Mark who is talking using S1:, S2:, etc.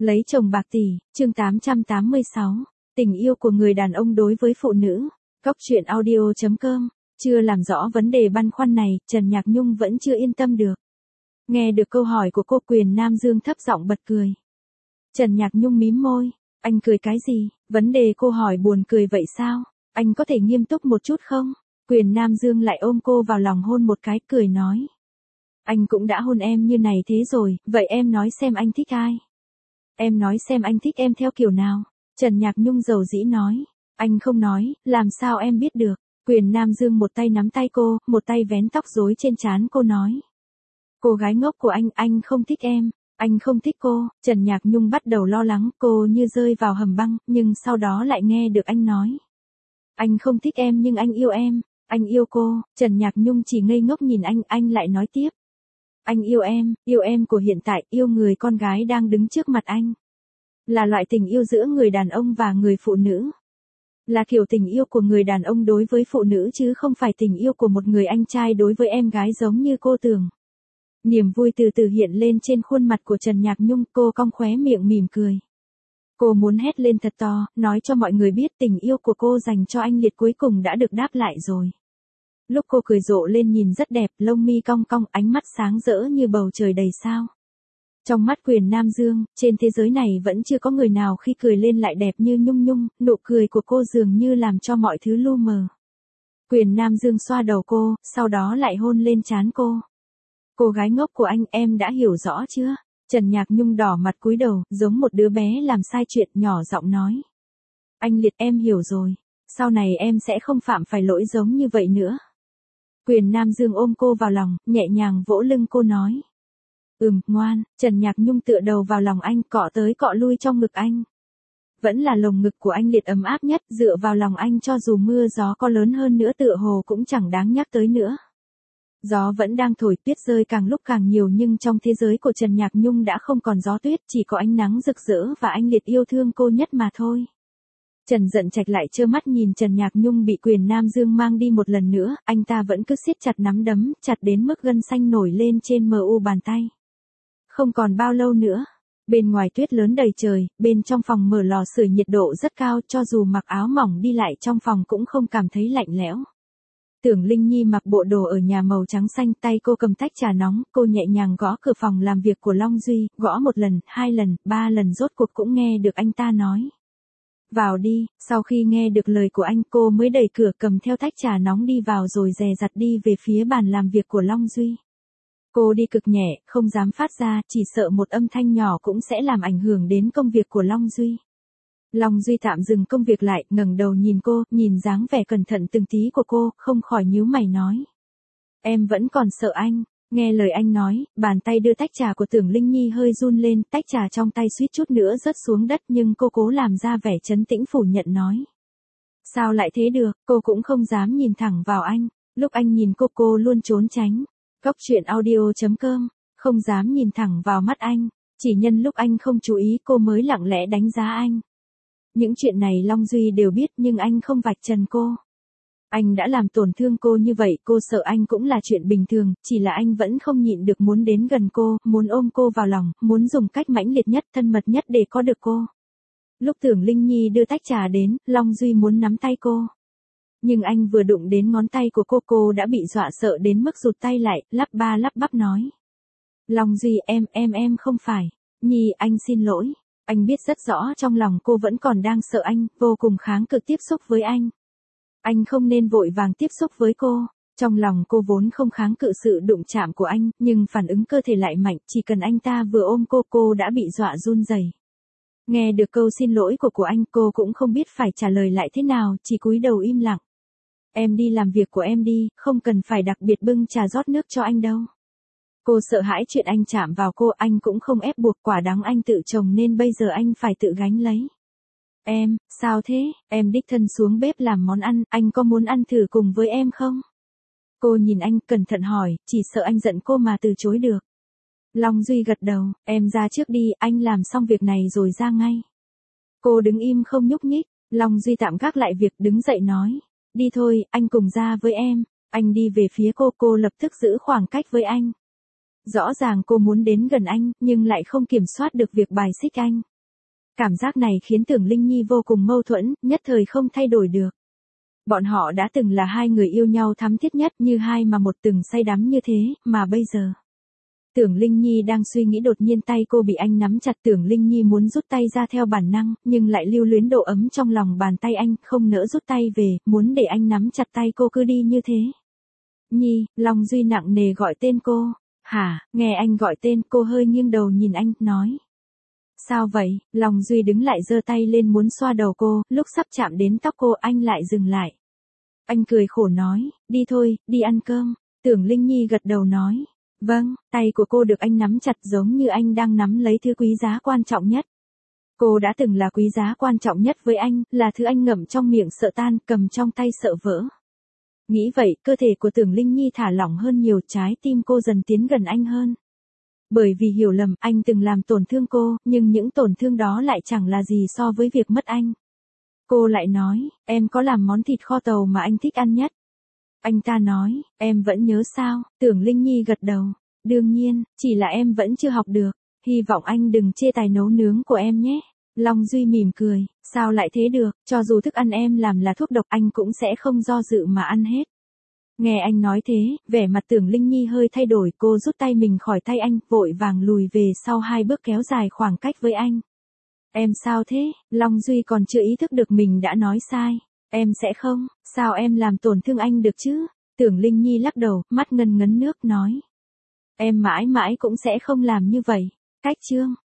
S1: Lấy chồng bạc tỷ, chương 886. Tình yêu của người đàn ông đối với phụ nữ. Góc truyện audio.com. Chưa làm rõ vấn đề băn khoăn này, Trần Nhạc Nhung vẫn chưa yên tâm được. Nghe được câu hỏi của cô, Quyền Nam Dương thấp giọng bật cười. Trần Nhạc Nhung mím môi. Anh cười cái gì? Vấn đề cô hỏi buồn cười vậy sao? Anh có thể nghiêm túc một chút không? Quyền Nam Dương lại ôm cô vào lòng hôn một cái, cười nói. Anh cũng đã hôn em như này thế rồi, vậy em nói xem anh thích ai? Em nói xem anh thích em theo kiểu nào? Trần Nhạc Nhung dầu dĩ nói. Anh không nói, làm sao em biết được? Quyền Nam Dương một tay nắm tay cô, một tay vén tóc rối trên trán cô nói. Cô gái ngốc của anh không thích em, anh không thích cô. Trần Nhạc Nhung bắt đầu lo lắng, cô như rơi vào hầm băng, nhưng sau đó lại nghe được anh nói. Anh không thích em nhưng anh yêu em, anh yêu cô. Trần Nhạc Nhung chỉ ngây ngốc nhìn anh lại nói tiếp. Anh yêu em của hiện tại, yêu người con gái đang đứng trước mặt anh. Là loại tình yêu giữa người đàn ông và người phụ nữ. Là kiểu tình yêu của người đàn ông đối với phụ nữ chứ không phải tình yêu của một người anh trai đối với em gái giống như cô tưởng. Niềm vui từ từ hiện lên trên khuôn mặt của Trần Nhạc Nhung, cô cong khóe miệng mỉm cười. Cô muốn hét lên thật to, nói cho mọi người biết tình yêu của cô dành cho anh Liệt cuối cùng đã được đáp lại rồi. Lúc cô cười rộ lên nhìn rất đẹp, lông mi cong cong, ánh mắt sáng rỡ như bầu trời đầy sao. Trong mắt Quyền Nam Dương, trên thế giới này vẫn chưa có người nào khi cười lên lại đẹp như Nhung Nhung, nụ cười của cô dường như làm cho mọi thứ lu mờ. Quyền Nam Dương xoa đầu cô, sau đó lại hôn lên trán cô. Cô gái ngốc của anh, em đã hiểu rõ chưa? Trần Nhạc Nhung đỏ mặt cúi đầu, giống một đứa bé làm sai chuyện, nhỏ giọng nói. Anh Liệt, em hiểu rồi. Sau này em sẽ không phạm phải lỗi giống như vậy nữa. Quyền Nam Dương ôm cô vào lòng, nhẹ nhàng vỗ lưng cô nói. Ngoan. Trần Nhạc Nhung tựa đầu vào lòng anh, cọ tới cọ lui trong ngực anh. Vẫn là lồng ngực của anh Liệt ấm áp nhất, dựa vào lòng anh cho dù mưa gió có lớn hơn nữa tựa hồ cũng chẳng đáng nhắc tới nữa. Gió vẫn đang thổi, tuyết rơi càng lúc càng nhiều nhưng trong thế giới của Trần Nhạc Nhung đã không còn gió tuyết, chỉ có ánh nắng rực rỡ và anh Liệt yêu thương cô nhất mà thôi. Trần Dận Trạch lại trơ mắt nhìn Trần Nhạc Nhung bị Quyền Nam Dương mang đi một lần nữa, anh ta vẫn cứ siết chặt nắm đấm, chặt đến mức gân xanh nổi lên trên mu bàn tay. Không còn bao lâu nữa, bên ngoài tuyết lớn đầy trời, bên trong phòng mở lò sưởi nhiệt độ rất cao, cho dù mặc áo mỏng đi lại trong phòng cũng không cảm thấy lạnh lẽo. Tưởng Linh Nhi mặc bộ đồ ở nhà màu trắng xanh, tay cô cầm tách trà nóng, cô nhẹ nhàng gõ cửa phòng làm việc của Long Duy, gõ một lần, 2 lần, 3 lần rốt cuộc cũng nghe được anh ta nói. Vào đi. Sau khi nghe được lời của anh, cô mới đẩy cửa cầm theo tách trà nóng đi vào rồi dè dặt đi về phía bàn làm việc của Long Duy. Cô đi cực nhẹ, không dám phát ra, chỉ sợ một âm thanh nhỏ cũng sẽ làm ảnh hưởng đến công việc của Long Duy. Long Duy tạm dừng công việc lại, ngẩng đầu nhìn cô, nhìn dáng vẻ cẩn thận từng tí của cô, không khỏi nhíu mày nói. Em vẫn còn sợ anh. Nghe lời anh nói, bàn tay đưa tách trà của Tưởng Linh Nhi hơi run lên, tách trà trong tay suýt chút nữa rớt xuống đất nhưng cô cố làm ra vẻ trấn tĩnh phủ nhận nói. Sao lại thế được, cô cũng không dám nhìn thẳng vào anh, lúc anh nhìn cô luôn trốn tránh. Góc truyện audio.com, không dám nhìn thẳng vào mắt anh, chỉ nhân lúc anh không chú ý cô mới lặng lẽ đánh giá anh. Những chuyện này Long Duy đều biết nhưng anh không vạch trần cô. Anh đã làm tổn thương cô như vậy, cô sợ anh cũng là chuyện bình thường, chỉ là anh vẫn không nhịn được muốn đến gần cô, muốn ôm cô vào lòng, muốn dùng cách mãnh liệt nhất, thân mật nhất để có được cô. Lúc Tưởng Linh Nhi đưa tách trà đến, Long Duy muốn nắm tay cô. Nhưng anh vừa đụng đến ngón tay của cô đã bị dọa sợ đến mức rụt tay lại, lắp ba lắp bắp nói. Long Duy, em không phải. Nhi, anh xin lỗi. Anh biết rất rõ trong lòng cô vẫn còn đang sợ anh, vô cùng kháng cự tiếp xúc với anh. Anh không nên vội vàng tiếp xúc với cô. Trong lòng cô vốn không kháng cự sự đụng chạm của anh, nhưng phản ứng cơ thể lại mạnh, chỉ cần anh ta vừa ôm cô đã bị dọa run rẩy. Nghe được câu xin lỗi của anh, cô cũng không biết phải trả lời lại thế nào, chỉ cúi đầu im lặng. Em đi làm việc của em đi, không cần phải đặc biệt bưng trà rót nước cho anh đâu. Cô sợ hãi chuyện anh chạm vào cô, anh cũng không ép buộc, quả đáng anh tự trồng nên bây giờ anh phải tự gánh lấy. Em, sao thế, em đích thân xuống bếp làm món ăn, anh có muốn ăn thử cùng với em không? Cô nhìn anh, cẩn thận hỏi, chỉ sợ anh giận cô mà từ chối được. Long Duy gật đầu, em ra trước đi, anh làm xong việc này rồi ra ngay. Cô đứng im không nhúc nhích, Long Duy tạm gác lại việc đứng dậy nói. Đi thôi, anh cùng ra với em. Anh đi về phía cô lập tức giữ khoảng cách với anh. Rõ ràng cô muốn đến gần anh, nhưng lại không kiểm soát được việc bài xích anh. Cảm giác này khiến Tưởng Linh Nhi vô cùng mâu thuẫn, nhất thời không thay đổi được. Bọn họ đã từng là hai người yêu nhau thắm thiết nhất, như hai mà một từng say đắm như thế, mà bây giờ. Tưởng Linh Nhi đang suy nghĩ, đột nhiên tay cô bị anh nắm chặt. Tưởng Linh Nhi muốn rút tay ra theo bản năng, nhưng lại lưu luyến độ ấm trong lòng bàn tay anh, không nỡ rút tay về, muốn để anh nắm chặt tay cô cứ đi như thế. Nhi, Long Duy nặng nề gọi tên cô. Hả, nghe anh gọi tên, cô hơi nghiêng đầu nhìn anh, nói. Sao vậy? Long Duy đứng lại giơ tay lên muốn xoa đầu cô, lúc sắp chạm đến tóc cô anh lại dừng lại. Anh cười khổ nói, đi thôi, đi ăn cơm. Tưởng Linh Nhi gật đầu nói. Vâng, tay của cô được anh nắm chặt giống như anh đang nắm lấy thứ quý giá quan trọng nhất. Cô đã từng là quý giá quan trọng nhất với anh, là thứ anh ngậm trong miệng sợ tan, cầm trong tay sợ vỡ. Nghĩ vậy, cơ thể của Tưởng Linh Nhi thả lỏng hơn nhiều, trái tim cô dần tiến gần anh hơn. Bởi vì hiểu lầm, anh từng làm tổn thương cô, nhưng những tổn thương đó lại chẳng là gì so với việc mất anh. Cô lại nói, em có làm món thịt kho tàu mà anh thích ăn nhất. Anh ta nói, em vẫn nhớ sao? Tưởng Linh Nhi gật đầu. Đương nhiên, chỉ là em vẫn chưa học được. Hy vọng anh đừng chê tài nấu nướng của em nhé. Long Duy mỉm cười, sao lại thế được, cho dù thức ăn em làm là thuốc độc anh cũng sẽ không do dự mà ăn hết. Nghe anh nói thế, vẻ mặt Tưởng Linh Nhi hơi thay đổi, cô rút tay mình khỏi tay anh, vội vàng lùi về sau 2 bước kéo dài khoảng cách với anh. Em sao thế? Long Duy còn chưa ý thức được mình đã nói sai. Em sẽ không, sao em làm tổn thương anh được chứ? Tưởng Linh Nhi lắc đầu, mắt ngấn ngấn nước nói. Em mãi mãi cũng sẽ không làm như vậy. Cách chương